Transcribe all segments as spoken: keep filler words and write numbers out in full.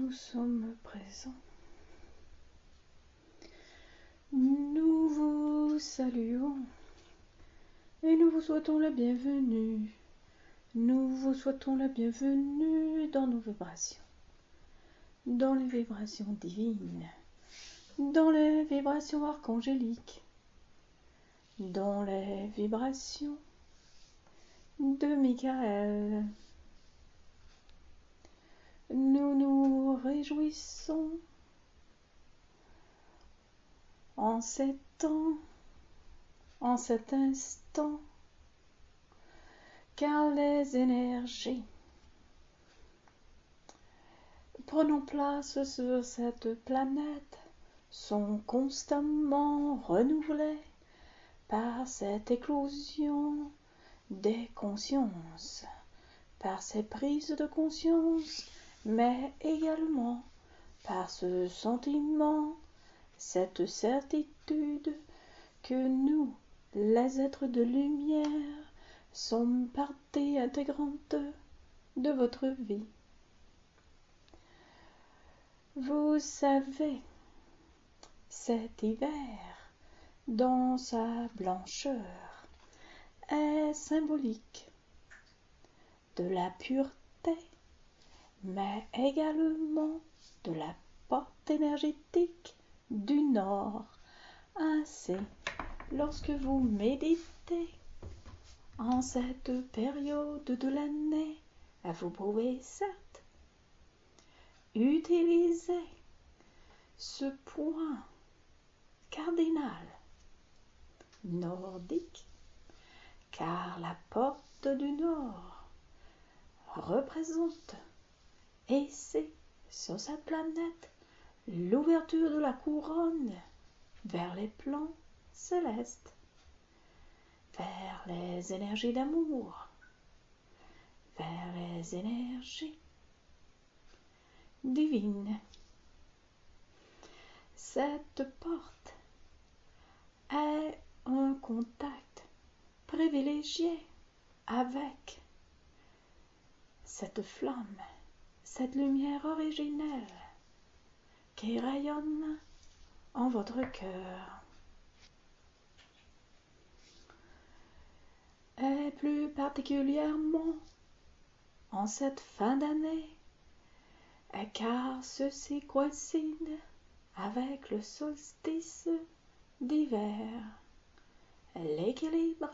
nous sommes présents. Nous vous saluons et nous vous souhaitons la bienvenue. Nous vous souhaitons la bienvenue dans nos vibrations, dans les vibrations divines, dans les vibrations archangéliques, dans les vibrations de Michael. Nous nous réjouissons en cet temps, en cet instant, car les énergies prenant place sur cette planète sont constamment renouvelées par cette éclosion des consciences, par ces prises de conscience, mais également par ce sentiment, cette certitude que nous, les êtres de lumière, sommes partie intégrante de votre vie. Vous savez, cet hiver, dans sa blancheur, est symbolique de la pureté, mais également de la porte énergétique du Nord. Ainsi, lorsque vous méditez en cette période de l'année, vous pouvez certes utiliser ce point cardinal nordique, car la porte du Nord représente, et c'est sur cette planète, l'ouverture de la couronne vers les plans célestes, vers les énergies d'amour, vers les énergies divines. Cette porte est un contact privilégié avec cette flamme, cette lumière originelle qui rayonne en votre cœur. Et plus particulièrement en cette fin d'année, car ceci coïncide avec le solstice d'hiver, l'équilibre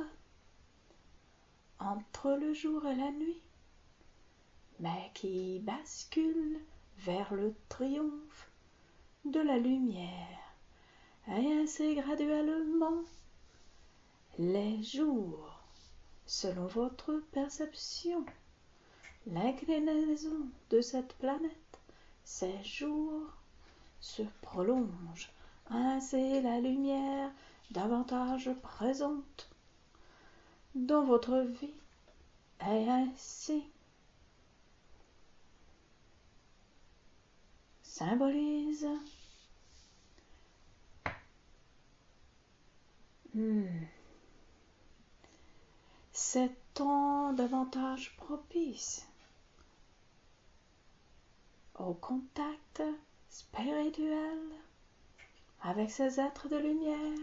entre le jour et la nuit, mais qui bascule vers le triomphe de la lumière, et ainsi graduellement les jours, selon votre perception, l'inclinaison de cette planète, ces jours se prolongent, ainsi la lumière davantage présente dans votre vie, et ainsi symbolise hmm, ces temps davantage propices au contact spirituel avec ces êtres de lumière.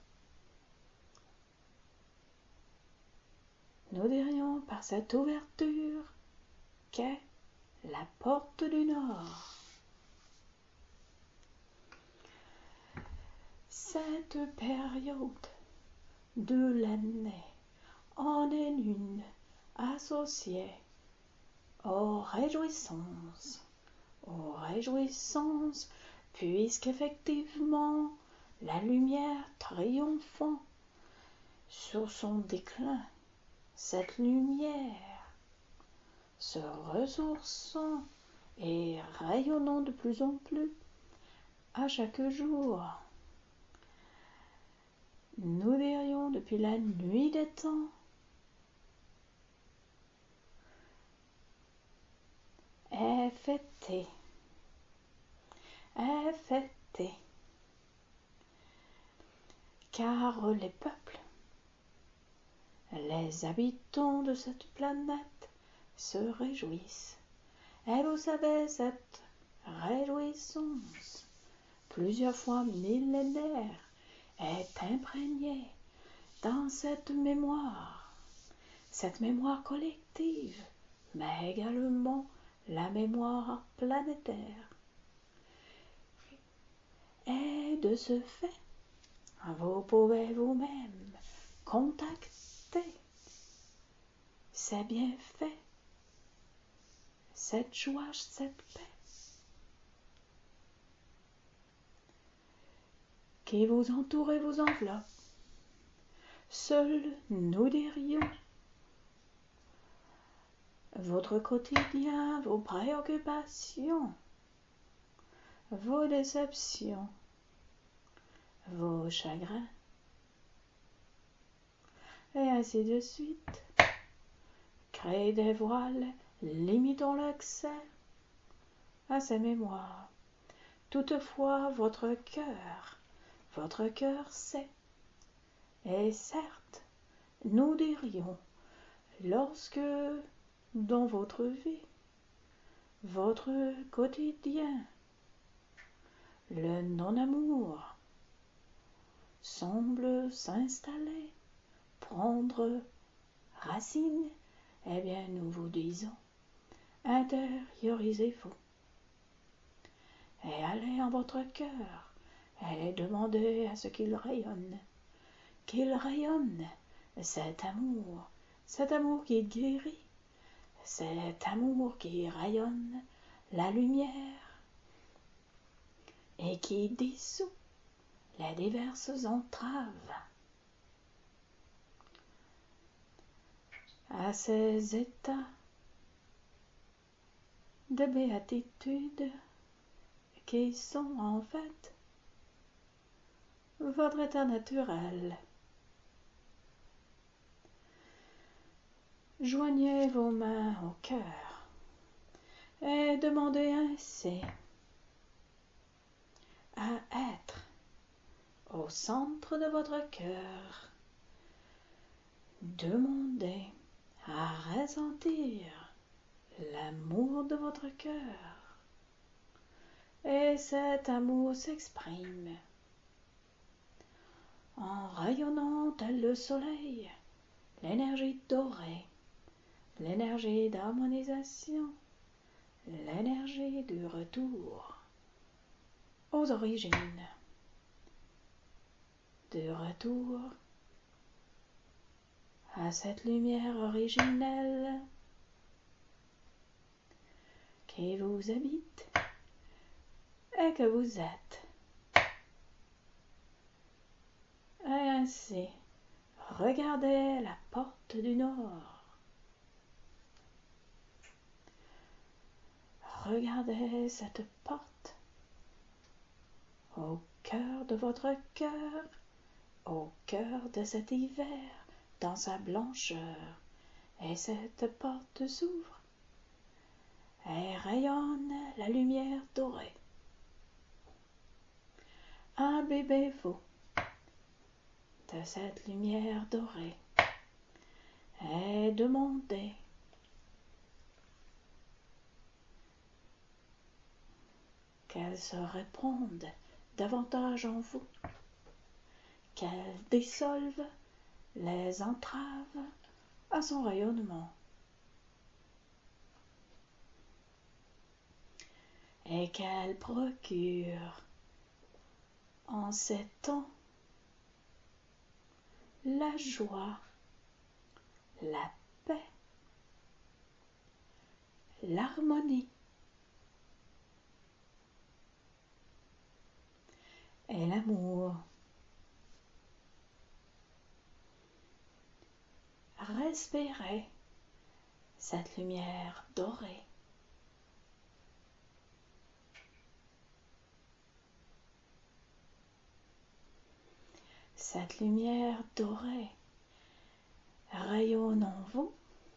Nous dirions par cette ouverture qu'est la porte du Nord. Cette période de l'année en est une associée aux réjouissances, aux réjouissances, puisqu'effectivement la lumière triomphant sur son déclin, cette lumière se ressourçant et rayonnant de plus en plus à chaque jour. Nous dirions depuis la nuit des temps, est fêtée, est fêtée, car les peuples, les habitants de cette planète se réjouissent. Et vous savez, cette réjouissance, plusieurs fois millénaire, est imprégnée dans cette mémoire, cette mémoire collective, mais également la mémoire planétaire. Et de ce fait, vous pouvez vous-même contacter ces bienfaits, cette joie, cette paix qui vous entoure et vous enveloppe. Seuls nous dirions votre quotidien, vos préoccupations, vos déceptions, vos chagrins, et ainsi de suite. Créez des voiles, limitons l'accès à ces mémoires. Toutefois, votre cœur, votre cœur sait. Et certes, nous dirions, lorsque dans votre vie, votre quotidien, le non-amour semble s'installer, prendre racine, eh bien nous vous disons, intériorisez-vous et allez en votre cœur et demandez à ce qu'il rayonne, qu'il rayonne cet amour, cet amour qui guérit, cet amour qui rayonne la lumière et qui dissout les diverses entraves à ces états de béatitude qui sont en fait votre état naturel. Joignez vos mains au cœur et demandez ainsi à être au centre de votre cœur. Demandez à ressentir l'amour de votre cœur. Et cet amour s'exprime en rayonnant tel le soleil, l'énergie dorée, l'énergie d'harmonisation, l'énergie du retour aux origines, du retour à cette lumière originelle qui vous habite et que vous êtes. Et ainsi, regardez la porte du Nord. Regardez cette porte au cœur de votre cœur, au cœur de cet hiver, dans sa blancheur. Et cette porte s'ouvre et rayonne la lumière dorée. Imbibez-vous de cette lumière dorée et demandez qu'elle se répande davantage en vous, qu'elle dissolve les entraves à son rayonnement et qu'elle procure en ces temps la joie, la paix, l'harmonie et l'amour. Respirez cette lumière dorée. Cette lumière dorée rayonne en vous.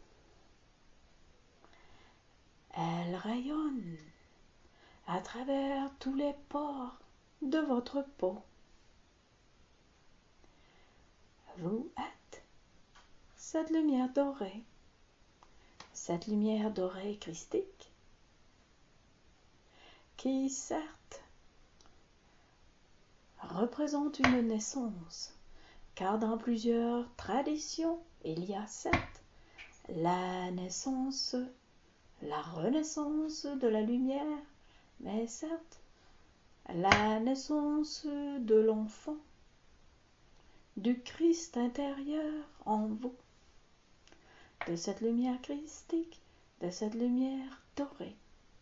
Elle rayonne à travers tous les pores de votre peau. Vous êtes cette lumière dorée, cette lumière dorée christique qui certes représente une naissance, car dans plusieurs traditions, il y a certes la naissance, la renaissance de la lumière, mais certes la naissance de l'enfant, du Christ intérieur en vous, de cette lumière christique, de cette lumière dorée.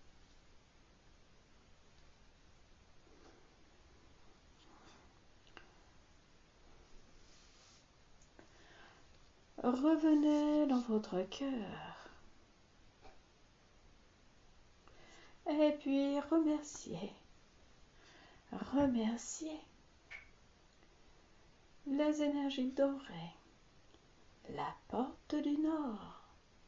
Revenez dans votre cœur et puis remerciez, remerciez les énergies dorées, la porte du Nord.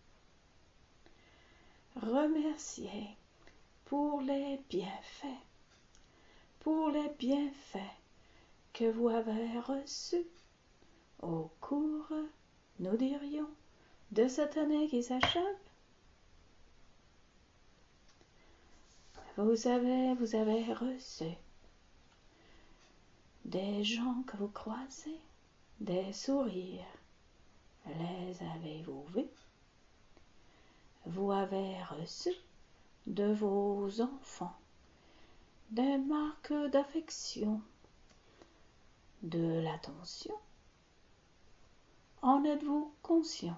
Remerciez pour les bienfaits, pour les bienfaits que vous avez reçus au cours, nous dirions, de cette année qui s'achève. Vous avez, vous avez reçu des gens que vous croisez, des sourires. Les avez-vous vus? Vous avez reçu de vos enfants des marques d'affection, de l'attention. En êtes-vous conscient?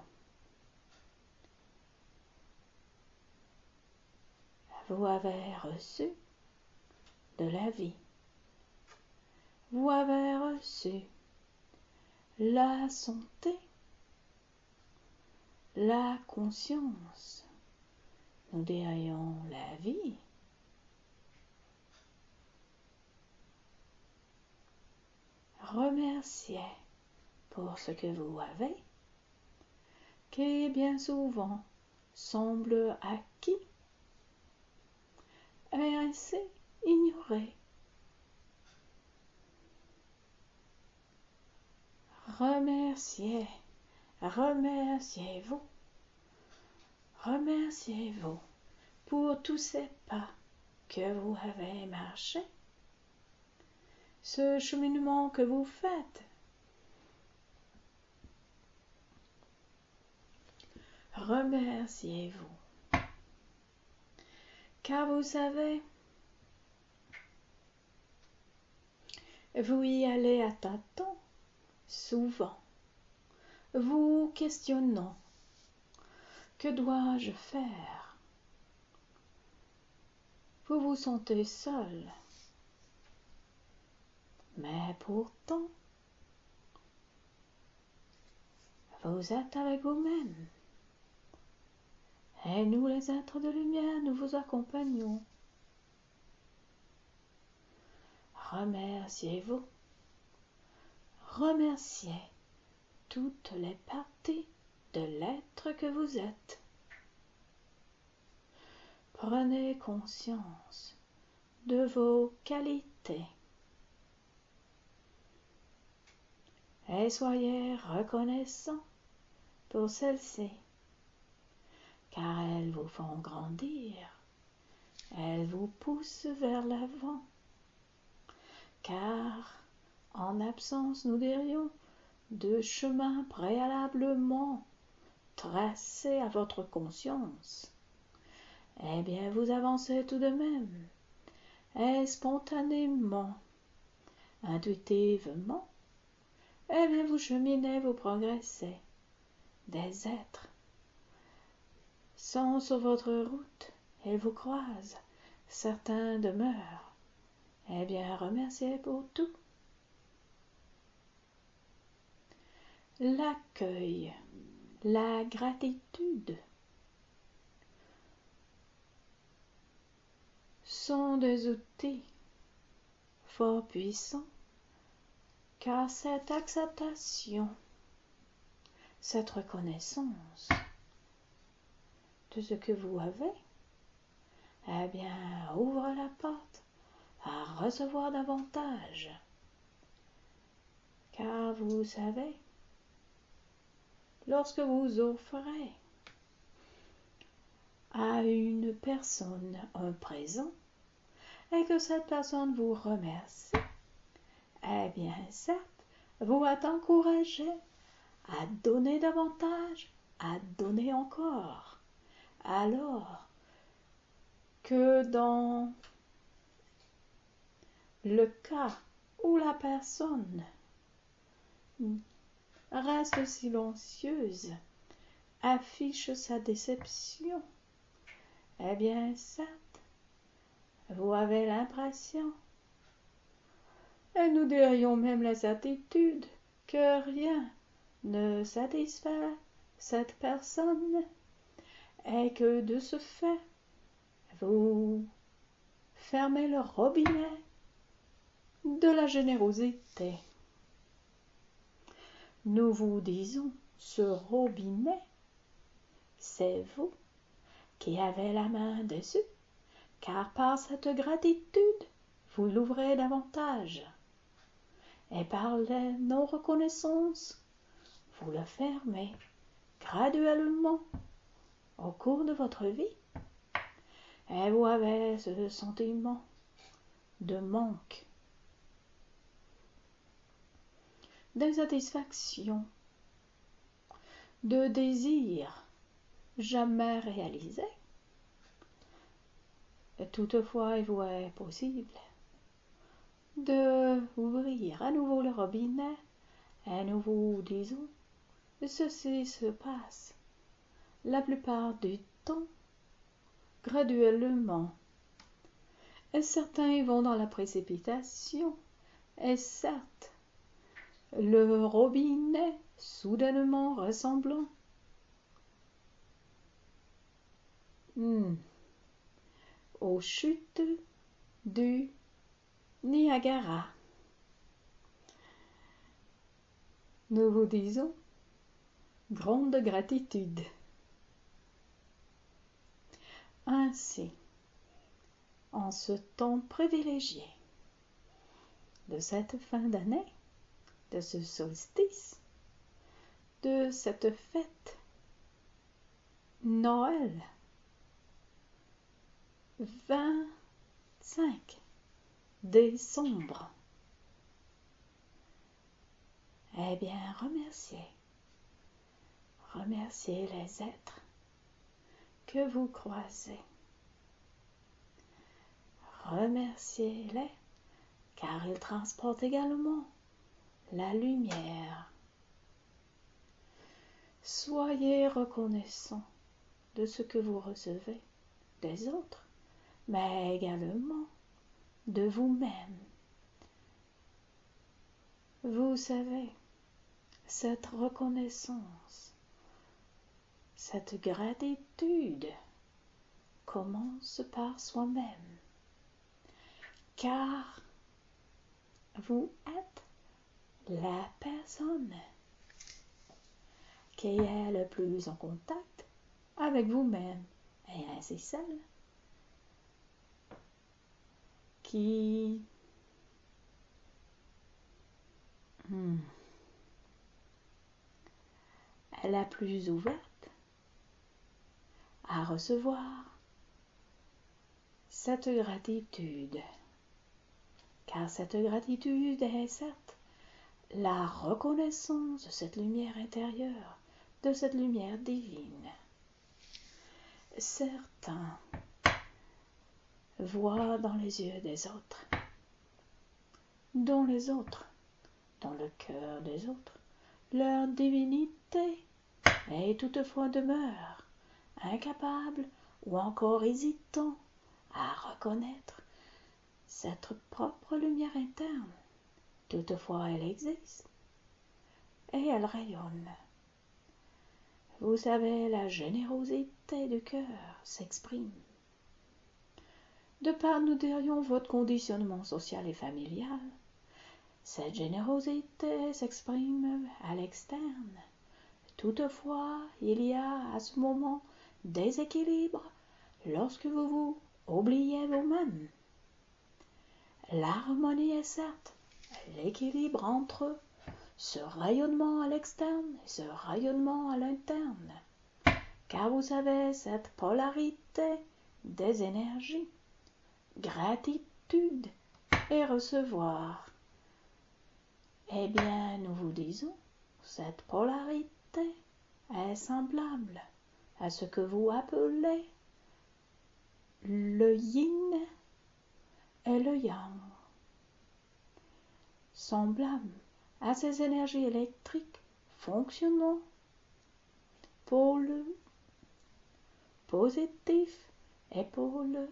Vous avez reçu de la vie. Vous avez reçu la santé, la conscience, nous dirions la vie. Remerciez pour ce que vous avez, qui bien souvent semble acquis et ainsi ignoré. Remerciez, remerciez-vous, remerciez-vous pour tous ces pas que vous avez marchés, ce cheminement que vous faites. Remerciez-vous, car vous savez, vous y allez à tâtons, souvent, vous questionnant, que dois-je faire? Vous vous sentez seul, mais pourtant, vous êtes avec vous-même. Et nous, les êtres de lumière, nous vous accompagnons. Remerciez-vous. Remerciez toutes les parties de l'être que vous êtes. Prenez conscience de vos qualités et soyez reconnaissants pour celles-ci, car elles vous font grandir, elles vous poussent vers l'avant, car en absence, nous dirions, de chemin préalablement tracé à votre conscience, eh bien vous avancez tout de même, et spontanément, intuitivement, eh bien vous cheminez, vous progressez. Des êtres sont sur votre route, ils vous croisent, certains demeurent. Eh bien, remerciez pour tout. L'accueil, la gratitude sont des outils fort puissants, car cette acceptation, cette reconnaissance de ce que vous avez, eh bien, ouvre la porte à recevoir davantage. Car vous savez, lorsque vous offrez à une personne un présent, et que cette personne vous remercie, eh bien, certes, vous êtes encouragé à donner davantage, à donner encore. Alors que dans le cas où la personne reste silencieuse, affiche sa déception, eh bien, certes, vous avez l'impression, et nous dirions même la certitude, que rien ne satisfait cette personne, et que de ce fait, vous fermez le robinet de la générosité. Nous vous disons, ce robinet, c'est vous qui avez la main dessus, car par cette gratitude, vous l'ouvrez davantage. Et par la non-reconnaissance, vous le fermez graduellement au cours de votre vie. Et vous avez ce sentiment de manque, d'insatisfaction, de désir jamais réalisé. Et toutefois, il vous est possible de ouvrir à nouveau le robinet et nous vous disons, ceci se passe la plupart du temps graduellement. Et certains vont dans la précipitation, et certes, le robinet soudainement ressemblant hmm, aux chutes du Niagara. Nous vous disons grande gratitude. Ainsi, en ce temps privilégié de cette fin d'année, de ce solstice, de cette fête Noël vingt-cinq décembre, eh bien, remerciez, remerciez les êtres que vous croisez. Remerciez-les, car ils transportent également la lumière. Soyez reconnaissants de ce que vous recevez des autres, mais également de vous-même. Vous savez, cette reconnaissance, cette gratitude commence par soi-même, car vous êtes la personne qui est le plus en contact avec vous-même, et ainsi celle qui hmm, est la plus ouverte à recevoir cette gratitude, car cette gratitude est certes la reconnaissance de cette lumière intérieure, de cette lumière divine. Certains voient dans les yeux des autres, dans les autres, dans le cœur des autres, leur divinité, et toutefois demeurent incapables ou encore hésitants à reconnaître cette propre lumière interne. Toutefois, elle existe et elle rayonne. Vous savez, la générosité du cœur s'exprime. De par, nous dirions, votre conditionnement social et familial, cette générosité s'exprime à l'externe. Toutefois, il y a à ce moment déséquilibre lorsque vous vous oubliez vous-même. L'harmonie est certes l'équilibre entre ce rayonnement à l'externe et ce rayonnement à l'interne. Car vous savez, cette polarité des énergies, gratitude gratitude et recevoir. Eh bien, nous vous disons, cette polarité est semblable à ce que vous appelez le yin et le yang, semblable à ces énergies électriques fonctionnant pour le positif et pour le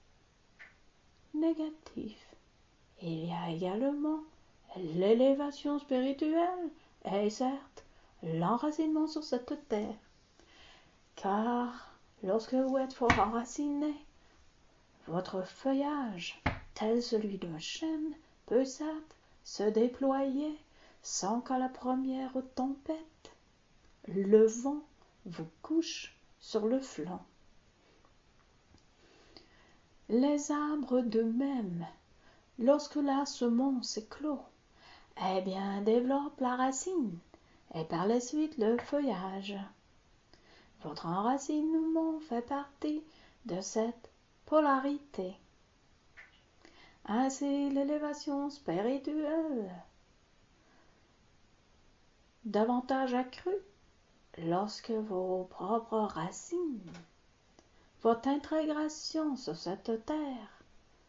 négatif. Il y a également l'élévation spirituelle et certes l'enracinement sur cette terre, car lorsque vous êtes fort enraciné, votre feuillage, tel celui d'un chêne, peut certes se déployer sans qu'à la première tempête, le vent vous couche sur le flanc. Les arbres d'eux-mêmes, lorsque la semence éclot, eh bien développent la racine et par la suite le feuillage. Votre enracinement fait partie de cette polarité. Ainsi l'élévation spirituelle, davantage accrue lorsque vos propres racines, votre intégration sur cette terre,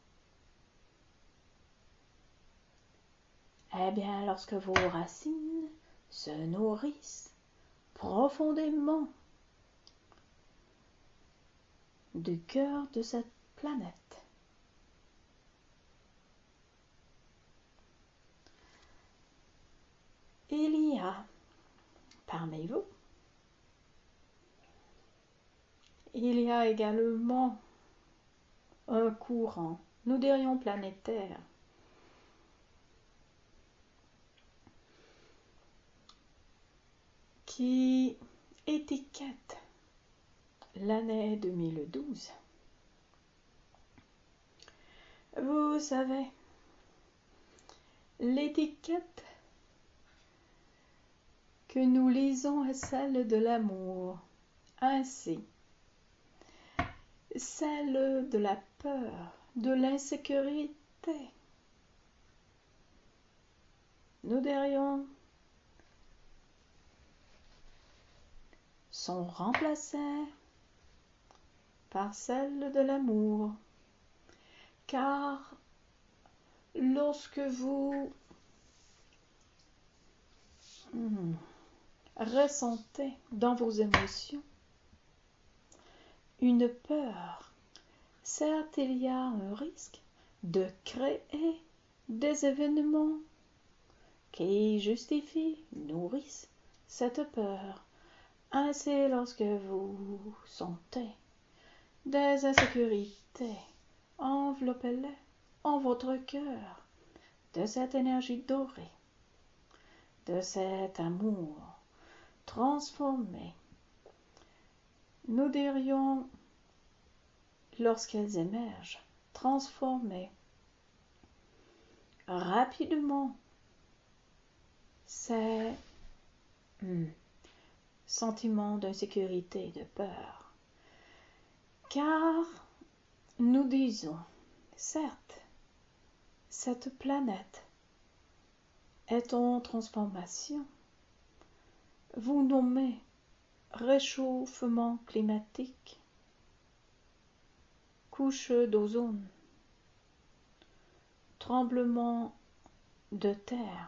eh bien lorsque vos racines se nourrissent profondément du cœur de cette planète. Il y a parmi vous, il y a également un courant, nous dirions planétaire, qui étiquette l'année deux mille douze. Vous savez, l'étiquette que nous lisons est celle de l'amour, ainsi celle de la peur, de l'insécurité. Nous dirions sont remplacées par celle de l'amour, car lorsque vous hmm, ressentez dans vos émotions une peur, certes il y a un risque de créer des événements qui justifient, nourrissent cette peur. Ainsi, lorsque vous sentez des insécurités, enveloppez-les en votre cœur de cette énergie dorée, de cet amour transformé. Nous dirions, lorsqu'elles émergent, transformées rapidement ces hmm, sentiments d'insécurité, de peur. Car nous disons, certes, cette planète est en transformation. Vous nommez réchauffement climatique, couche d'ozone, tremblement de terre,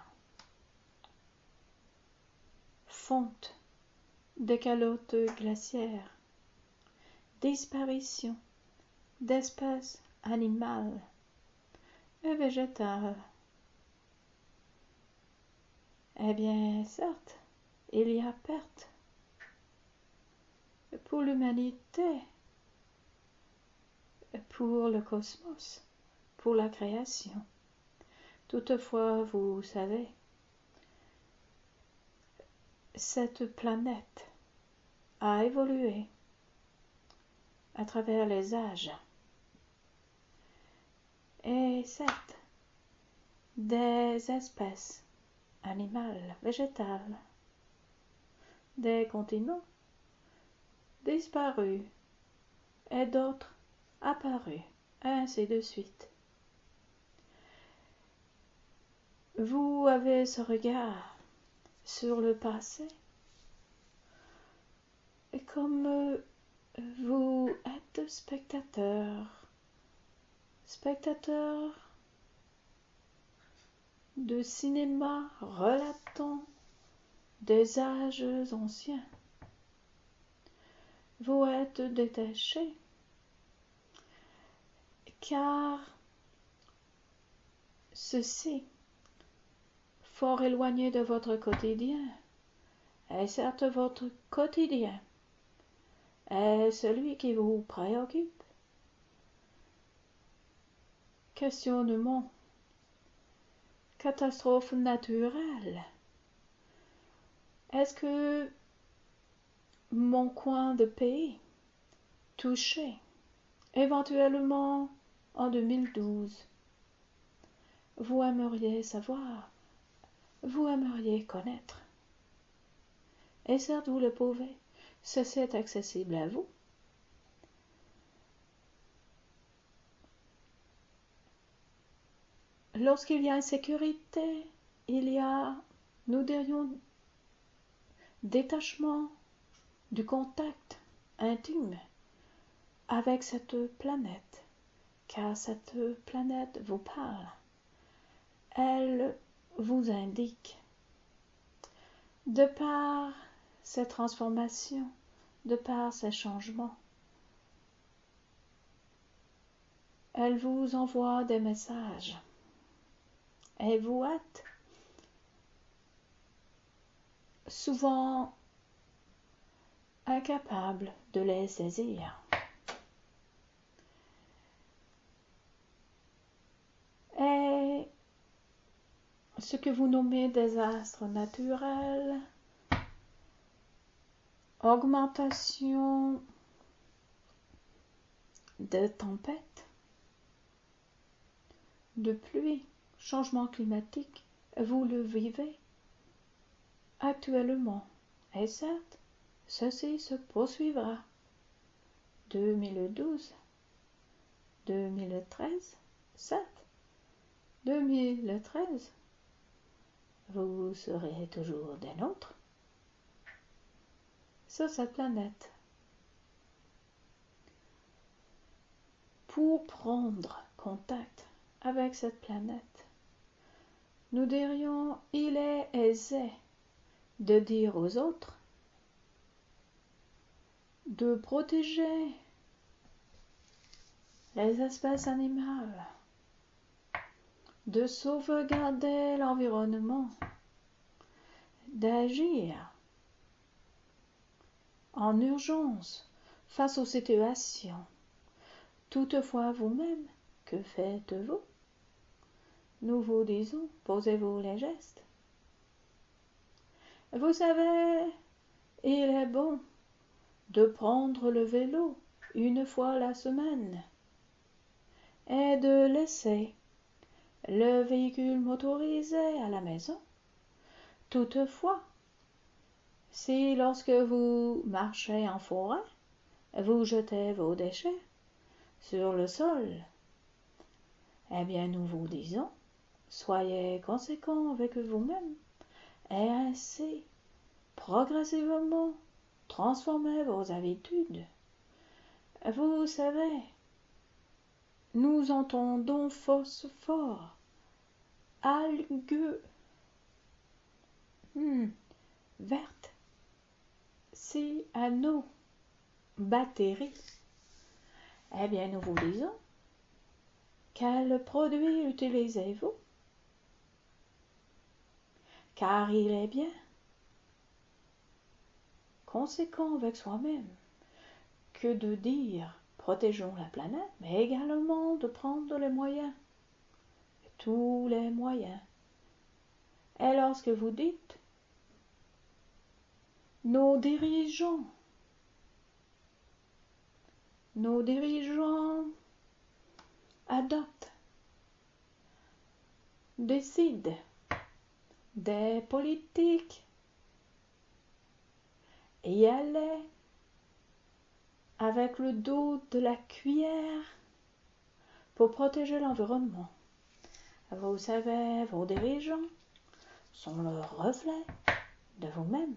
fonte des calottes glaciaires, disparition d'espèces animales et végétales. Eh bien, certes, il y a perte pour l'humanité, pour le cosmos, pour la création. Toutefois, vous savez, cette planète a évolué à travers les âges. Et certes, des espèces animales, végétales, des continents disparus et d'autres apparus, et ainsi de suite. vous avez ce regard sur le passé, et comme vous êtes spectateur, spectateur de cinéma relatant des âges anciens, vous êtes détaché, car ceci, fort éloigné de votre quotidien, est certes votre quotidien, est celui qui vous préoccupe. Questionnement, catastrophe naturelle. Est-ce que mon coin de pays, touché, éventuellement en deux mille douze, vous aimeriez savoir, vous aimeriez connaître. Et certes, vous le pouvez, ceci est accessible à vous. Lorsqu'il y a insécurité, il y a, nous dirions, détachement du contact intime avec cette planète, car cette planète vous parle. Elle vous indique, de par ces transformations, de par ces changements, elle vous envoie des messages et vous êtes souvent incapable de les saisir. Et ce que vous nommez désastre naturel, augmentation de tempêtes, de pluie, changement climatique, vous le vivez actuellement. Et certes, ceci se poursuivra. deux mille douze, deux mille treize, certes, deux mille treize, vous serez toujours des nôtres sur cette planète. Pour prendre contact avec cette planète, nous dirions, il est aisé de dire aux autres de protéger les espèces animales, de sauvegarder l'environnement, d'agir en urgence face aux situations. Toutefois, vous-même, que faites-vous? Nous vous disons, posez-vous les gestes. Vous savez, il est bon de prendre le vélo une fois la semaine et de laisser le véhicule motorisé à la maison. Toutefois, si lorsque vous marchez en forêt, vous jetez vos déchets sur le sol, eh bien nous vous disons, soyez conséquents avec vous-même et ainsi progressivement transformez vos habitudes. Vous savez, nous entendons phosphore, algues, hmm, vertes, cyano, bactéries. Eh bien, nous vous disons, quel produit utilisez-vous? Car il est bien conséquent avec soi-même que de dire protégeons la planète, mais également de prendre les moyens, tous les moyens. Et lorsque vous dites nos dirigeants, nos dirigeants adoptent, décident des politiques, y aller avec le dos de la cuillère pour protéger l'environnement. Vous savez, vos dirigeants sont le reflet de vous-même.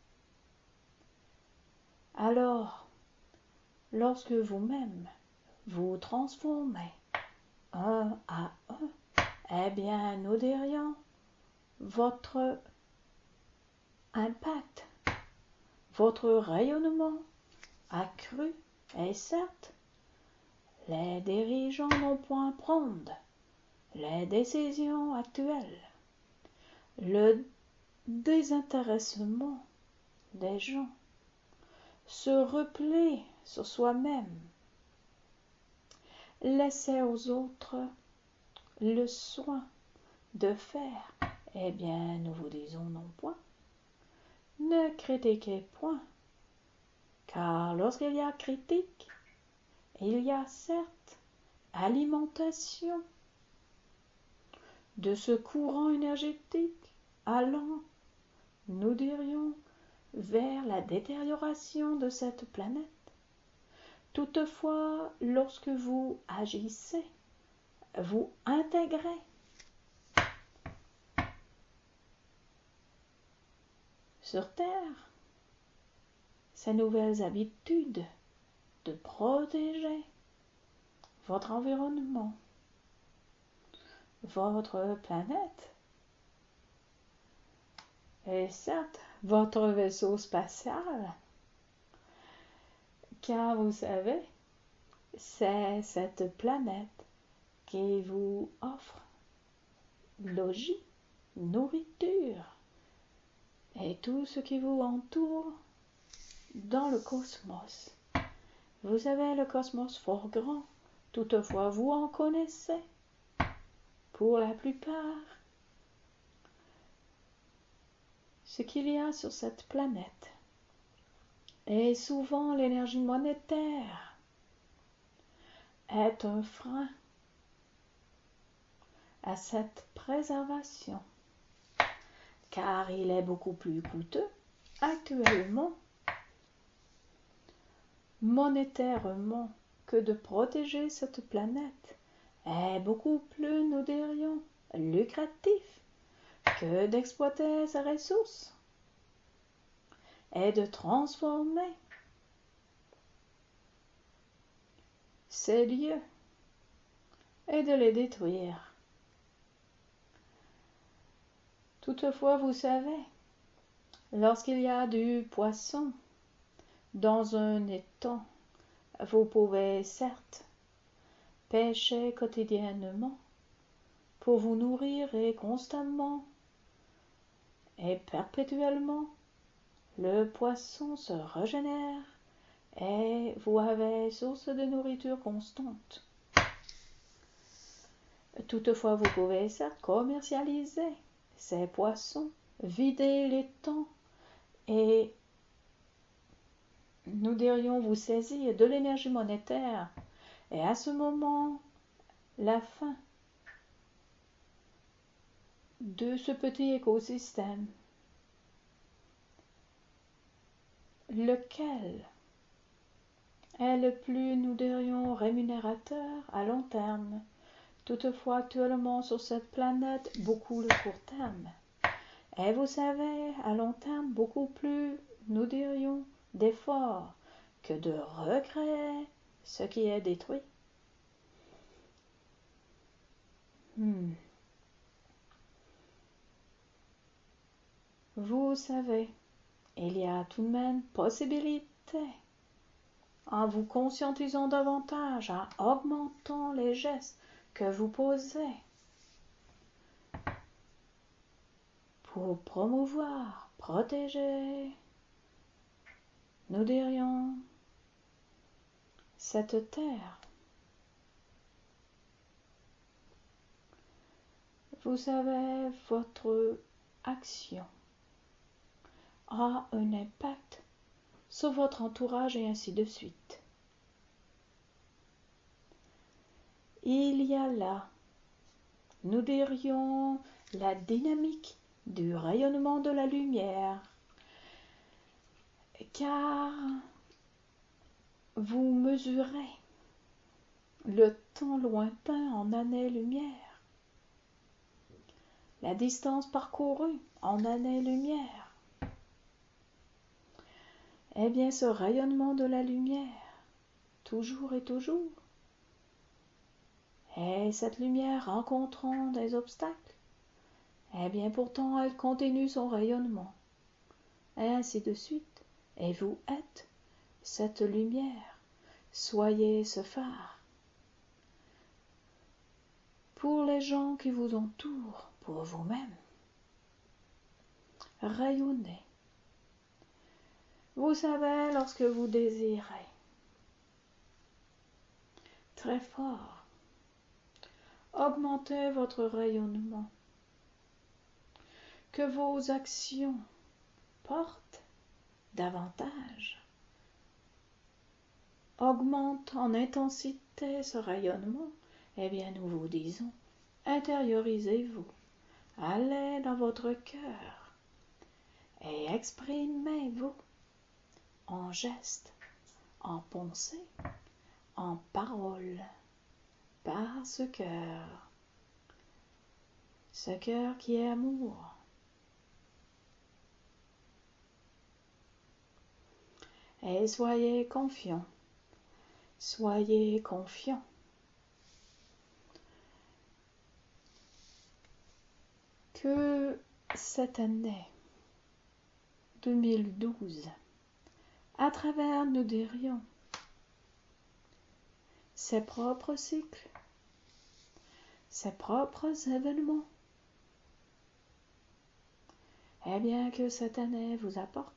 Alors, lorsque vous-même vous transformez un à un, eh bien, nous dirions, votre impact, votre rayonnement accru, et certes, les dirigeants n'ont point prendre les décisions actuelles. Le désintéressement des gens, se replier sur soi-même, laisser aux autres le soin de faire, eh bien, nous vous disons non point. Ne critiquez point, car lorsqu'il y a critique, il y a certes alimentation de ce courant énergétique allant, nous dirions, vers la détérioration de cette planète. Toutefois, lorsque vous agissez, vous intégrez sur Terre ces nouvelles habitudes de protéger votre environnement, votre planète, et certes votre vaisseau spatial, car vous savez, c'est cette planète qui vous offre logis, nourriture et tout ce qui vous entoure dans le cosmos. Vous savez, le cosmos fort grand, toutefois vous en connaissez pour la plupart ce qu'il y a sur cette planète. Et souvent l'énergie monétaire est un frein à cette préservation, car il est beaucoup plus coûteux actuellement, monétairement, que de protéger cette planète, est beaucoup plus, nous dirions, lucratif que d'exploiter ses ressources et de transformer ces lieux et de les détruire. Toutefois, vous savez, lorsqu'il y a du poisson dans un étang, vous pouvez certes pêcher quotidiennement pour vous nourrir et constamment et perpétuellement, le poisson se régénère et vous avez source de nourriture constante. Toutefois, vous pouvez certes commercialiser ces poissons, vider l'étang et nous dirions vous saisir de l'énergie monétaire. Et à ce moment, la fin de ce petit écosystème, lequel est le plus, nous dirions, rémunérateur à long terme. Toutefois, actuellement sur cette planète, beaucoup le court terme. Et vous savez, à long terme, beaucoup plus, nous dirions, d'efforts que de recréer ce qui est détruit. Hmm. Vous savez, il y a tout de même possibilité, en vous conscientisant davantage, en augmentant les gestes que vous posez pour promouvoir, protéger, nous dirions, cette terre. Vous savez, votre action a un impact sur votre entourage et ainsi de suite. Il y a là, nous dirions, la dynamique du rayonnement de la lumière, car vous mesurez le temps lointain en années-lumière. la distance parcourue en années-lumière. Eh bien, ce rayonnement de la lumière, toujours et toujours, et cette lumière rencontrant des obstacles, eh bien pourtant elle continue son rayonnement, et ainsi de suite, et vous êtes cette lumière, soyez ce phare. Pour les gens qui vous entourent, pour vous-même, rayonnez. Vous savez, lorsque vous désirez très fort augmenter votre rayonnement, que vos actions portent davantage, augmentent en intensité ce rayonnement, eh bien nous vous disons, intériorisez-vous, allez dans votre cœur et exprimez-vous en gestes, en pensées, en paroles, par ce cœur, ce cœur qui est amour. Et soyez confiants, soyez confiants. Que cette année deux mille douze, à travers, nous dirions, ses propres cycles, ses propres événements, eh bien que cette année vous apporte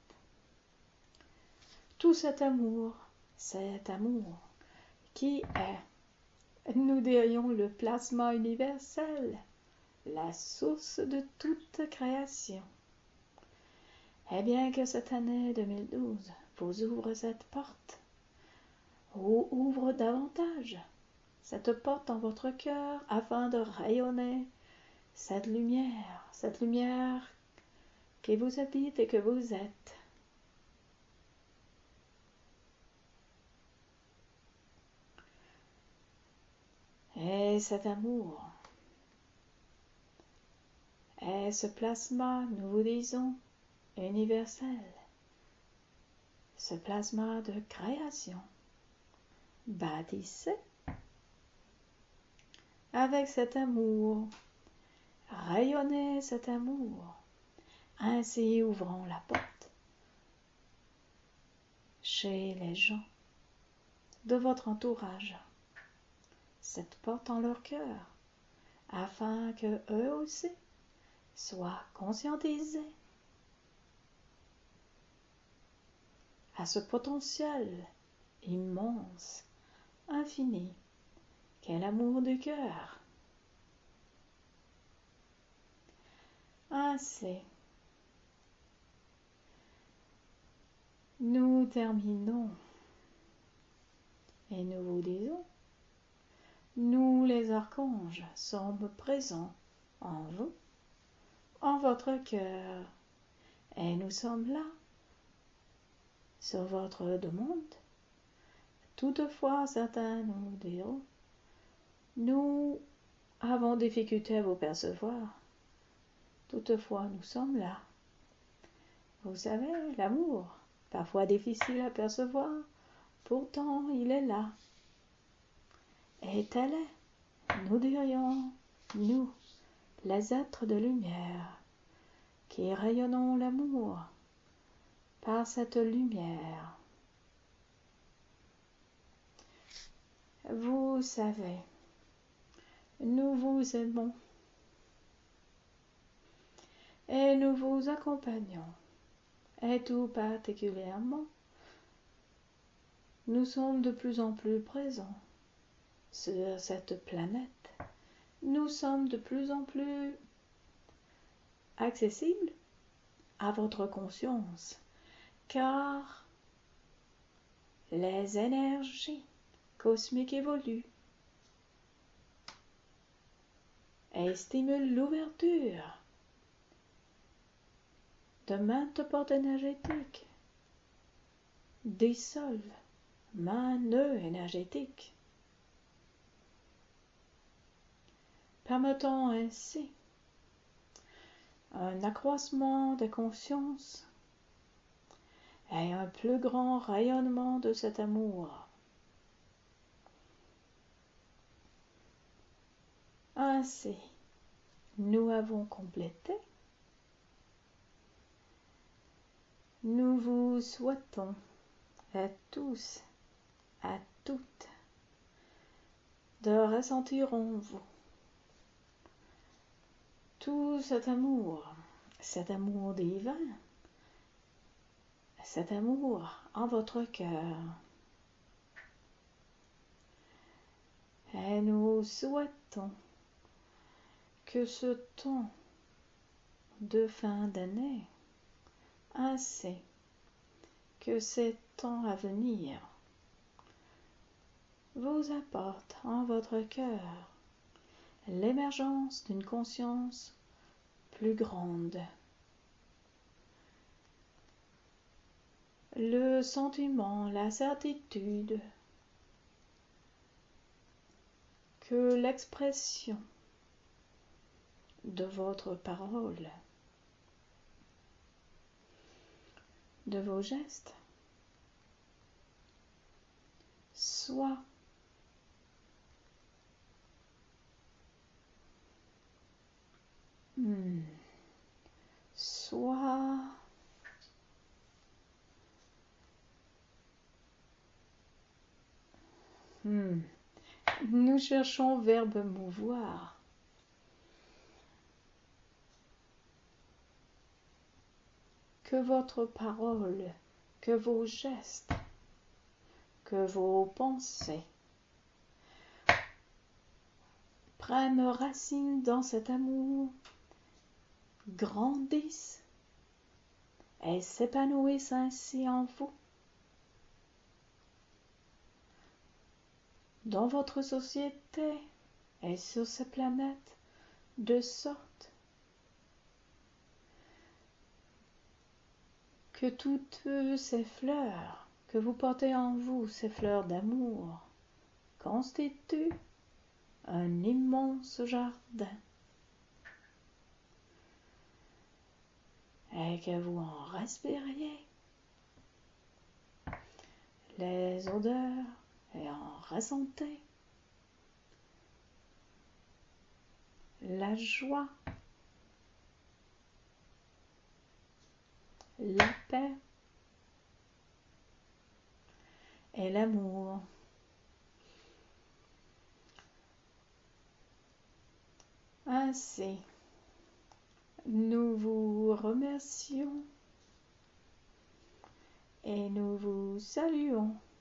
tout cet amour, cet amour qui est, nous dirions, le plasma universel, la source de toute création. Eh bien que cette année deux mille douze vous ouvre cette porte, ou ouvre davantage cette porte dans votre cœur afin de rayonner cette lumière, cette lumière qui vous habite et que vous êtes. Et cet amour, et ce plasma, nous vous disons, universel, ce plasma de création, bâtissez avec cet amour, rayonnez cet amour, ainsi ouvrant la porte chez les gens de votre entourage, cette porte en leur cœur, afin que eux aussi soient conscientisés à ce potentiel immense, infini, qu'est l'amour du cœur. Ainsi, nous terminons et nous vous disons, nous les archanges sommes présents en vous, en votre cœur, et nous sommes là, sur votre demande. Toutefois, certains nous diront, nous avons difficulté à vous percevoir. Toutefois, nous sommes là. Vous savez, l'amour, parfois difficile à percevoir, pourtant il est là. Et tel est, nous dirions, nous, les êtres de lumière, qui rayonnons l'amour par cette lumière. Vous savez, nous vous aimons et nous vous accompagnons, et tout particulièrement, nous sommes de plus en plus présents sur cette planète. Nous sommes de plus en plus accessibles à votre conscience, car les énergies cosmiques évoluent et stimulent l'ouverture de maintes portes énergétiques, dissolvent maints nœuds énergétiques, permettant ainsi un accroissement de conscience et un plus grand rayonnement de cet amour. Ainsi, nous avons complété. Nous vous souhaitons à tous, à toutes, de ressentir en vous tout cet amour, cet amour divin, cet amour en votre cœur. Et nous souhaitons que ce temps de fin d'année, ainsi que ces temps à venir, vous apporte en votre cœur l'émergence d'une conscience plus grande, le sentiment, la certitude que l'expression de votre parole, de vos gestes, soit hmm, soit hmm, nous cherchons verbe mouvoir. Que votre parole, que vos gestes, que vos pensées prennent racine dans cet amour, grandissent et s'épanouissent ainsi en vous, dans votre société et sur cette planète, de sorte que toutes ces fleurs que vous portez en vous, ces fleurs d'amour, constituent un immense jardin et que vous en respiriez les odeurs et en ressentez la joie, la paix et l'amour. Ainsi, nous vous remercions et nous vous saluons